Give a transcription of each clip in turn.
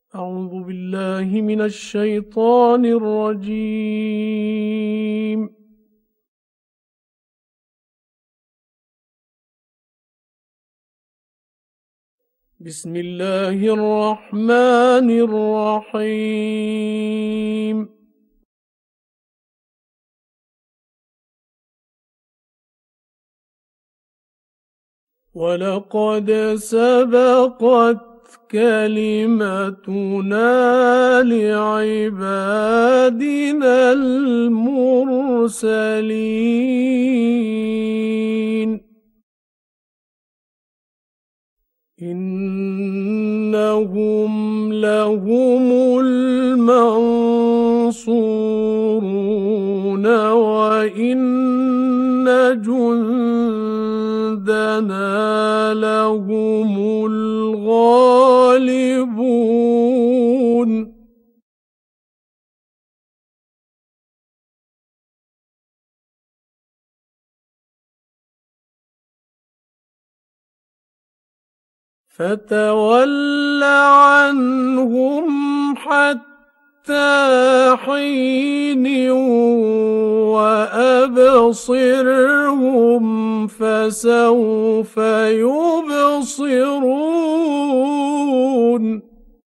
أعوذ بالله من الشيطان الرجيم. بسم الله الرحمن الرحيم. ولقد سبقت كلمتنا لعبادنا المرسلين إنهم لهم المنصورون وإن جندنا لهم الغالبون فتول عنهم حتى حين وأبصرهم فسوف يبصرون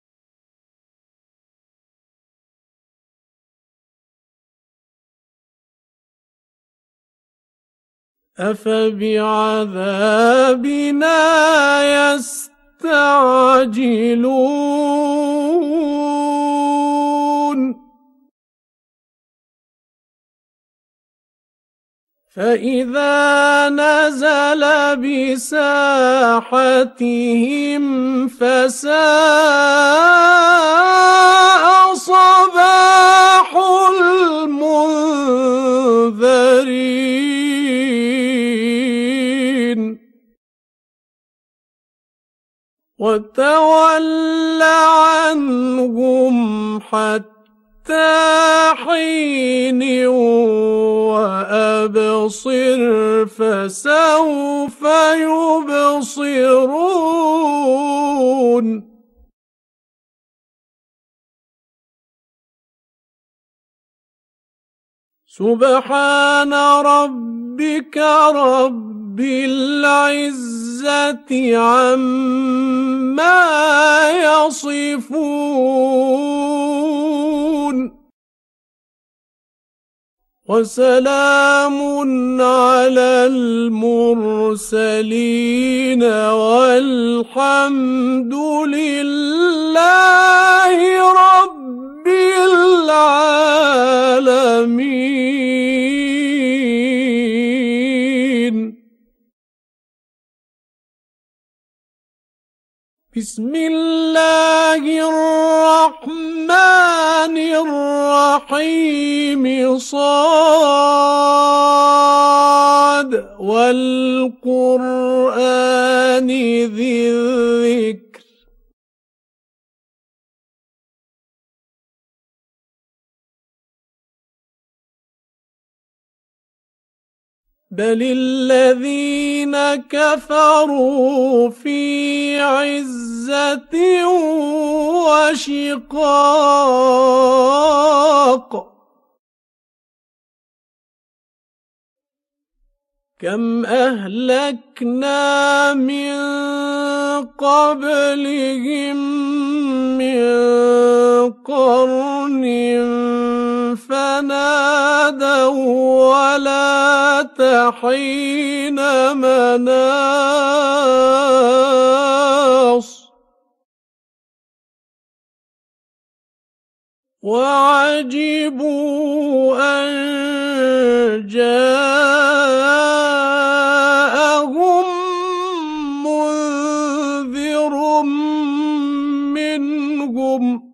أفبعذابنا يستعجلون فإذا نزل بساحتهم فساء صباح المنذرين وتول عنهم حتى حين وأبصر فسوف يبصرون سبحان ربك رب العزة عما يصفون وسلام على المرسلين والحمد لله رب العالمين. بسم الله الرحمن الرحيم صاد والقرآن ذي الذكر بل الذين كفروا في عزة وشقاق كم أهلكنا من قبلهم من قرن فنادوا ولا تحين مناص وعجبوا أن جاءهم منذر منهم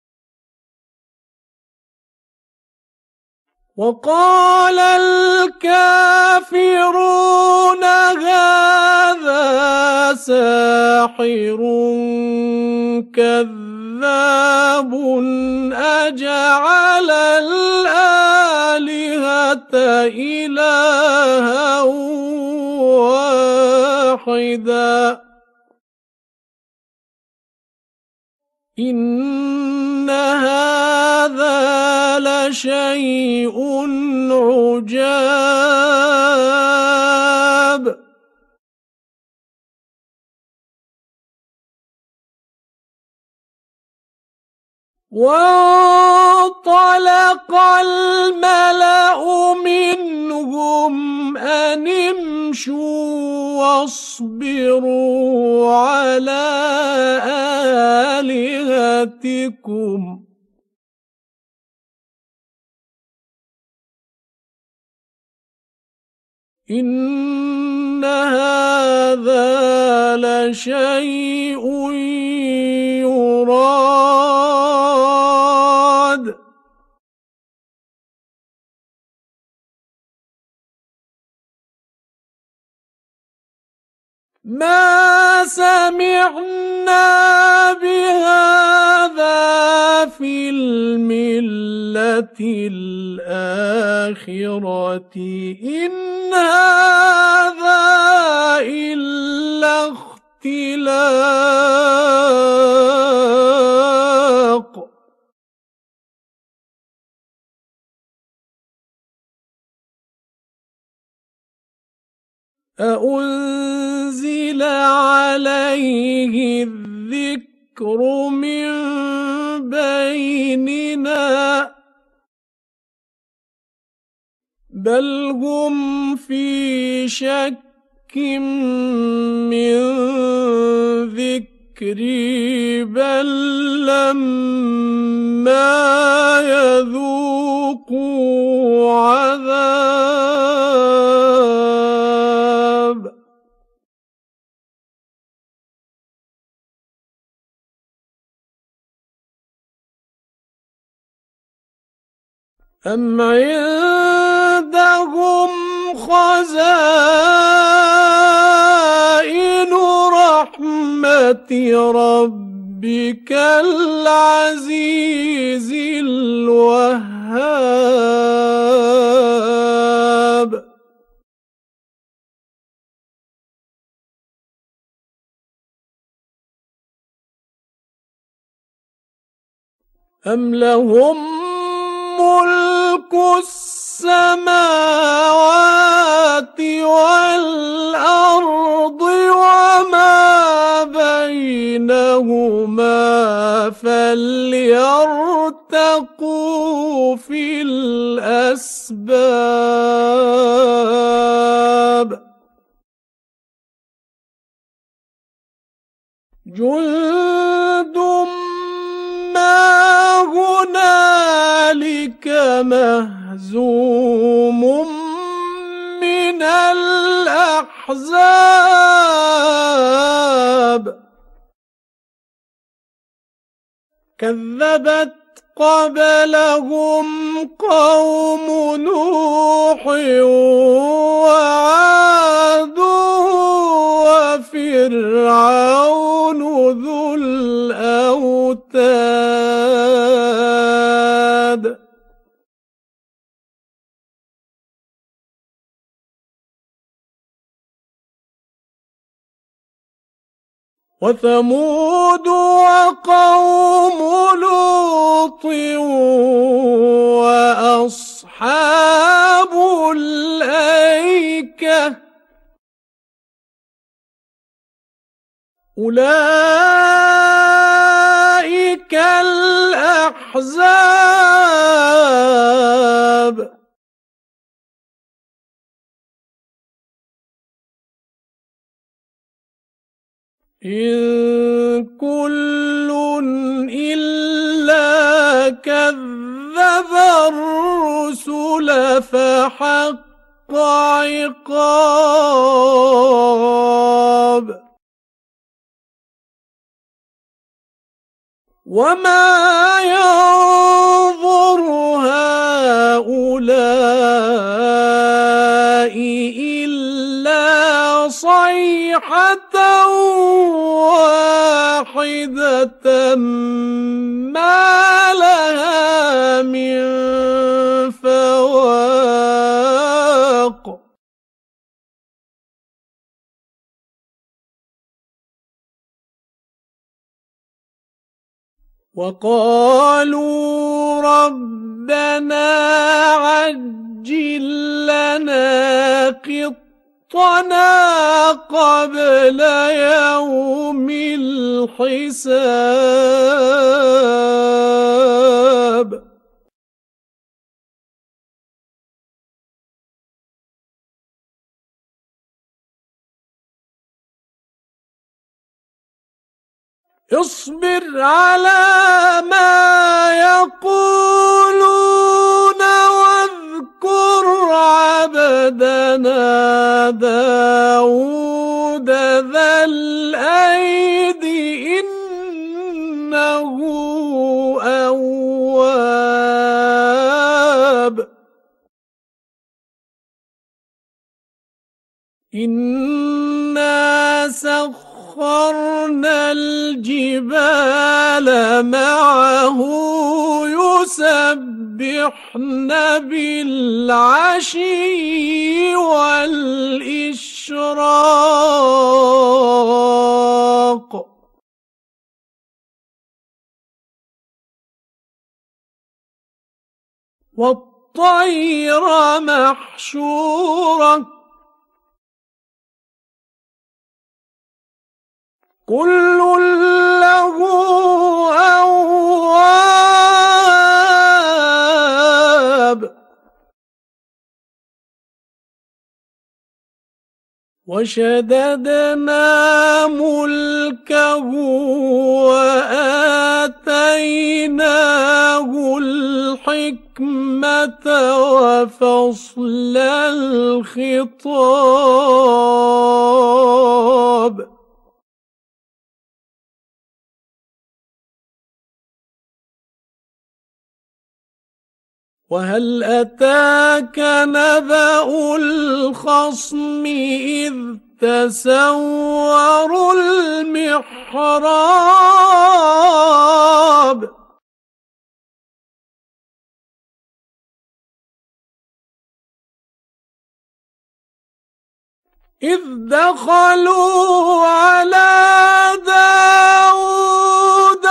وقال الكافرون هذا ساحر كذاب أجعل الآلهة إلها واحدا إن هذا لشيء عجاب وانطلق الملأ منهم أن امشوا واصبروا على آلهتكم إن هذا لشيء يراد ما سمعنا بهذا في الملة الآخرة إن هذا إلا اختلاق أأنزل عليه الذكر من بيننا بل هم في شك من ذكري بل لما يذوقوا عذاب أم عندهم خزائن رحمة ربك العزيز الوهاب أم لهم ملك السماوات والأرض وما بينهما فليرتقوا في الأسباب جند ما هنالك مهزوم من الأحزاب كذبت قبلهم قوم نوح وعاد وفرعون ذو الأوتاد وثمود وقوم لوط وأصحاب الأيكة أولئك الأحزاب إن كل إلا كذب الرسل فحق عقاب وما ينظر هؤلاء إلا صيحة واحدة ما لها من فواق وقالوا ربنا عجل لنا قطنا قبل يوم الحساب اصبر على ما يقولون واذكر عبدنا داود ذا الأيد إنه أواب إنا سخرنا الجبال معه يسبحن بالعشي والإشراق والطير محشورة كل له أواب وشددنا ملكه وآتيناه الحكمة وفصل الخطاب وهل أتاك نبأ الخصم إذ تسوروا المحراب إذ دخلوا على داود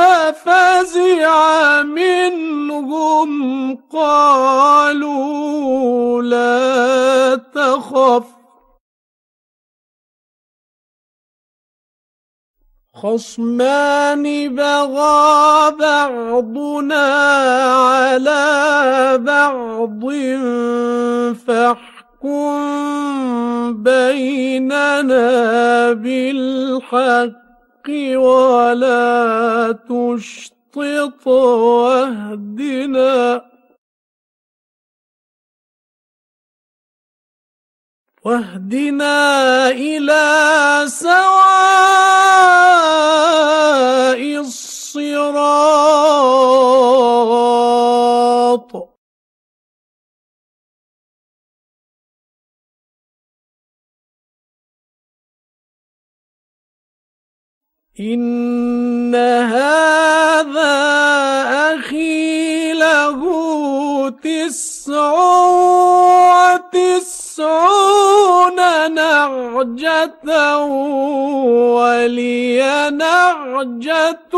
ففزع منهم قالوا لا تخف خصمان بغى بعضنا على بعض فاحكم بيننا بالحق ولا تشطط واهدنا إلى سواء الصراط إن هذا أخي له 99 نعجة ولي نعجة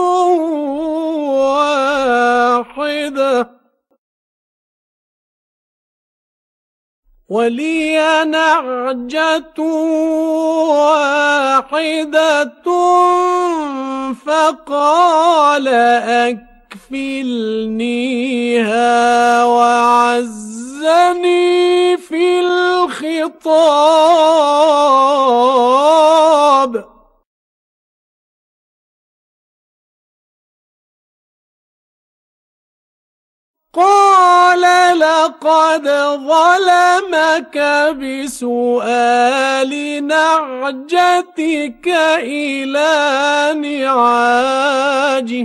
واحدة فقال أكفلنيها وعزني في الخطاب قال لقد ظلمك بسؤال نعجتك إلى نعاجه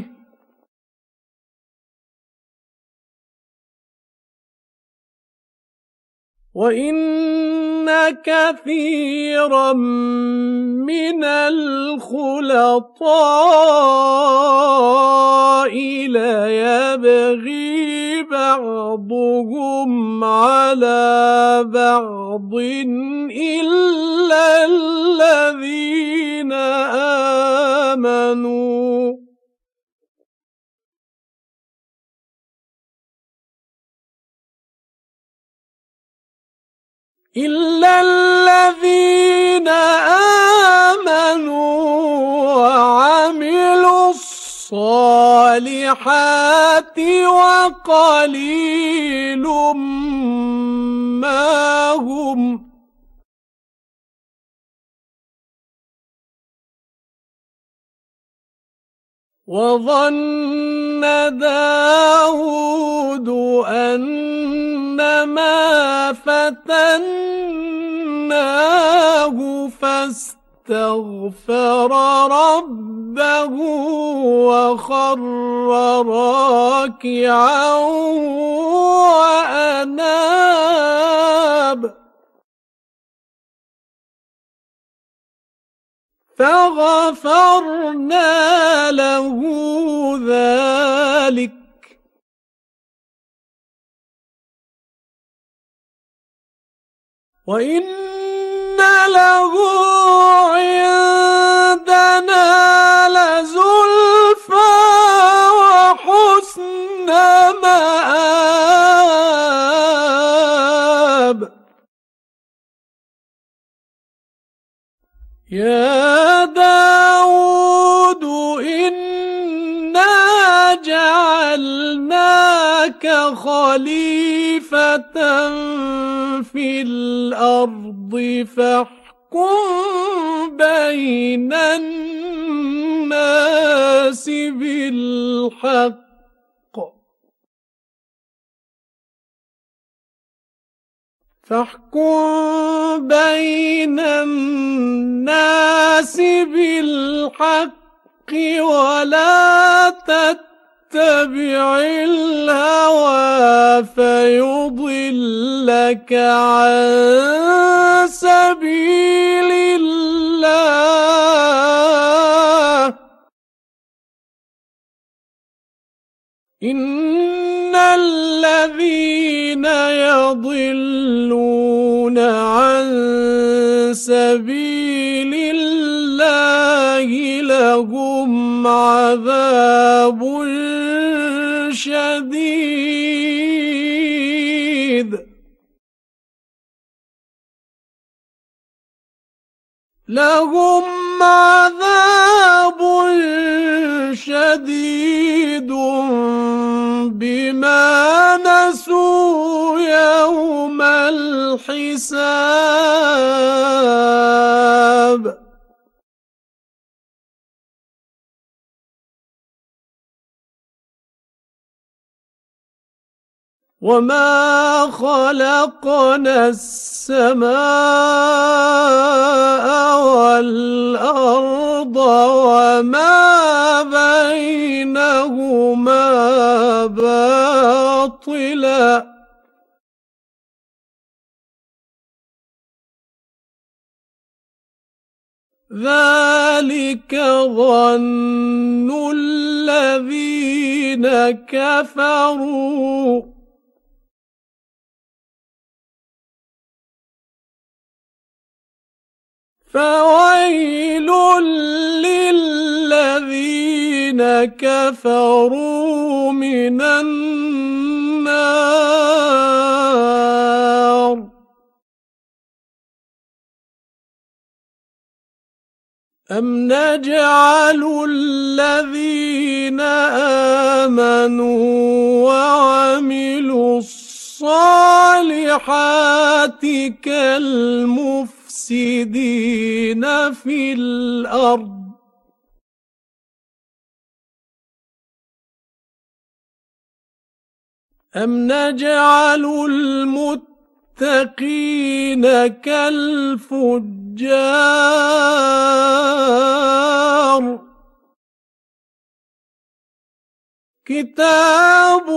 وإن كثيرا من الخلطاء ليبغي بعضهم على بعض إلا الذين آمنوا إلا الذين آمنوا وعملوا الصالحات وقليل ما هم. وظن داود أنما فتناه فاستغفر ربه وخر راكعا وأناب فغفرنا له ذلك وإن له عندنا لزلفى وحسن مآب. يا داود إنا جعلناك خليفة في الأرض فاحكم بين الناس بالحق ولا تتبع الهوى فيضلك عن سبيل الله. إن الذين يضلون عن سبيل الله لهم عذاب شديد بما نسوا يوم الحساب. وما خلقنا السماء والأرض وما بينهما باطلا ذلك ظن الذين كفروا فويل للذين كفروا من النار. أم نجعل الذين آمنوا وعملوا الصالحات كالمفسدين في الأرض أم نجعل المتقين كالفجار. كتاب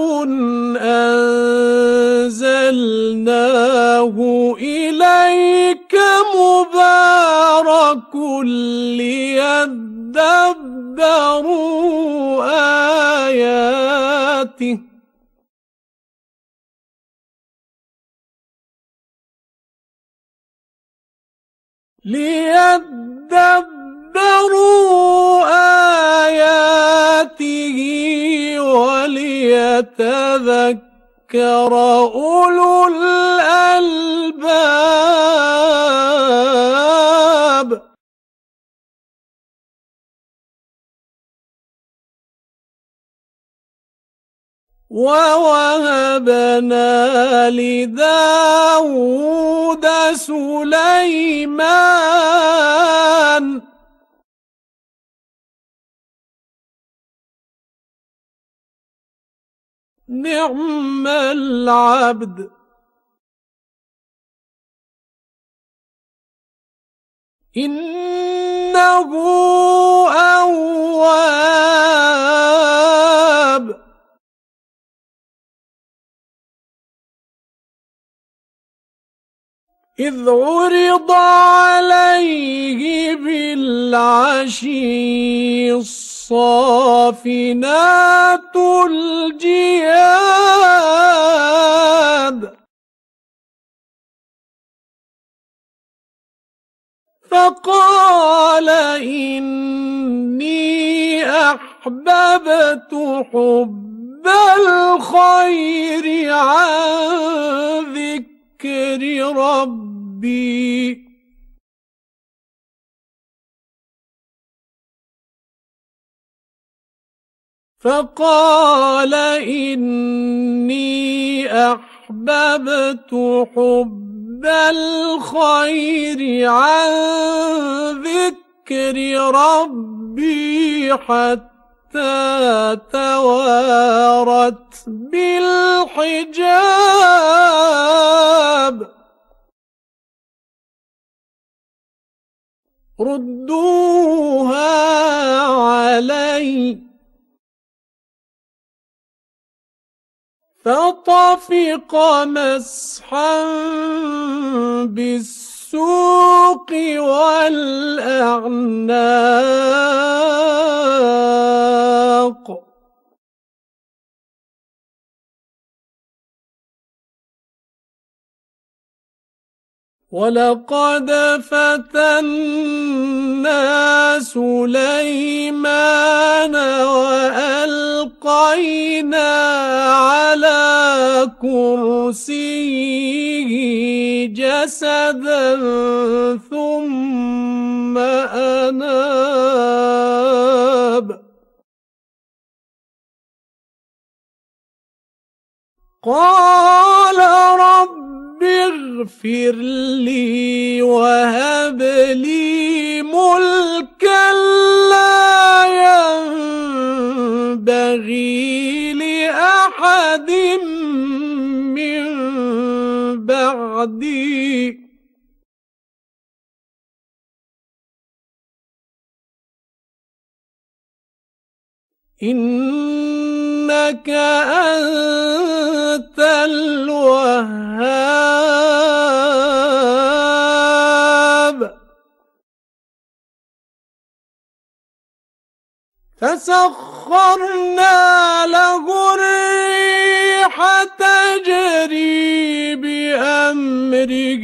أنزلناه إليك مبارك ليدبروا آياته وليتذكر أولو الألباب. ووهبنا لداود سليمان نعم العبد إنه أواب. إذ عرض عليه بالعشي الصافنات الجياد فقال إني أحببت حب الخير عن ذكر ربي فقال إني أحببت حب الخير عن ذكر ربي حتى توارت بالحجاب ردوها علي فطفق مسحا بالسوق والأعناق ولقد فتنا سليمان وألقينا على كرسيه جسدا ثم أناب قال رب اغفر لي وهب لي ملكا لا ينبغي لأحد من بعدي إنك أنت الوهاب فسخرنا له الريح تجري بأمره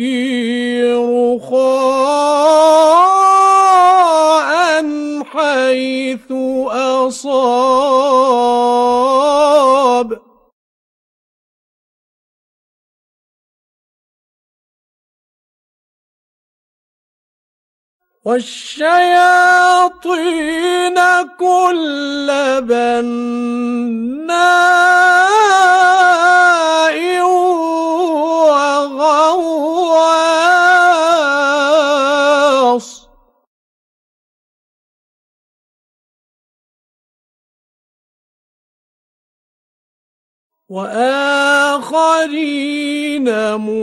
رخاء حيث أصاب والشياطين كل بناء وغواص وآخرين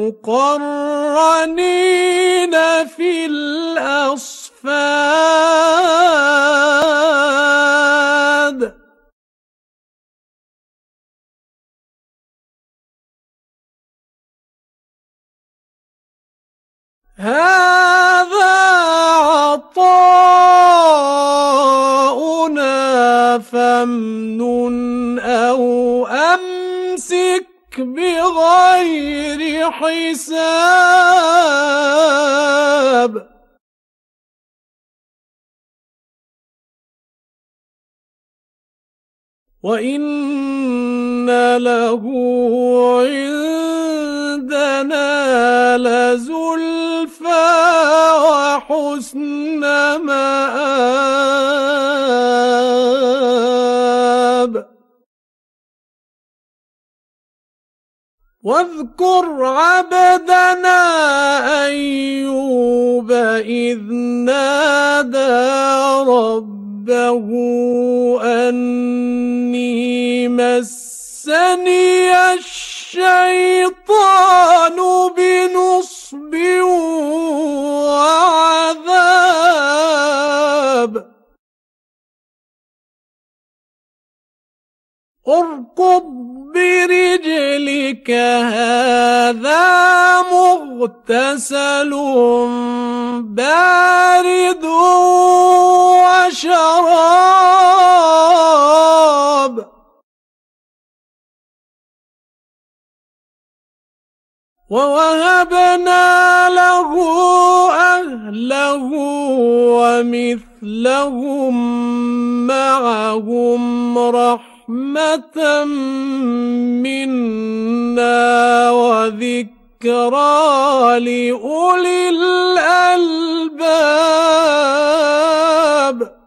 مقرنين في الأصفاد هذا عطاؤنا فامنن أو أمسك بغير حساب وإن له عندنا لزلفى وحسن مآب. واذكر عبدنا أيوب إذ نادى ربه أني مسني الشيطان بنصب وعذاب. اركض برجلك هذا مغتسل بارد وشراب. ووهبنا له أهله ومثلهم معهم رحمة منا وذكرى لأولي الألباب.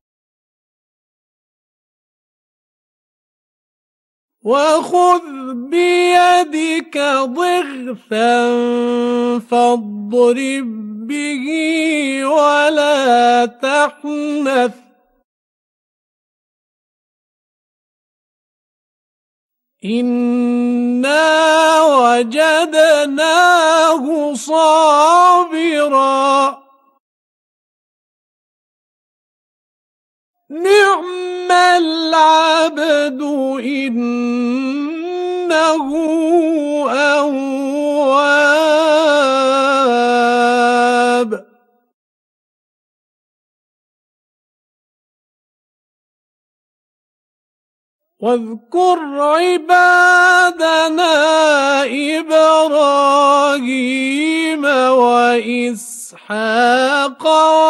وخذ بيدك ضغثا فاضرب به ولا تحنث إنا وجدناه صابرا نعم العبد إنه أواب. واذكر عبادنا إبراهيم وإسحاق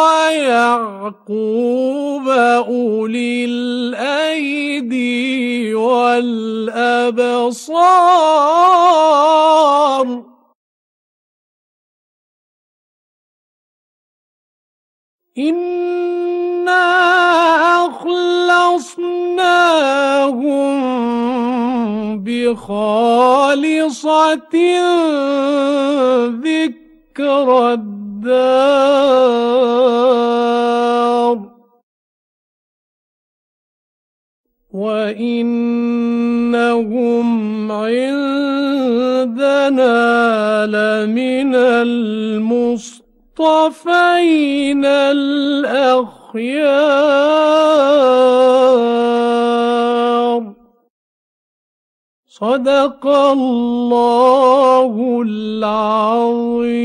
ويعقوب أولي الأيدي والأبصار إنا أخلصناهم بخالصة ذكر الدار وإنهم عندنا لمن المصطفين الأخيار. صدق الله العظيم.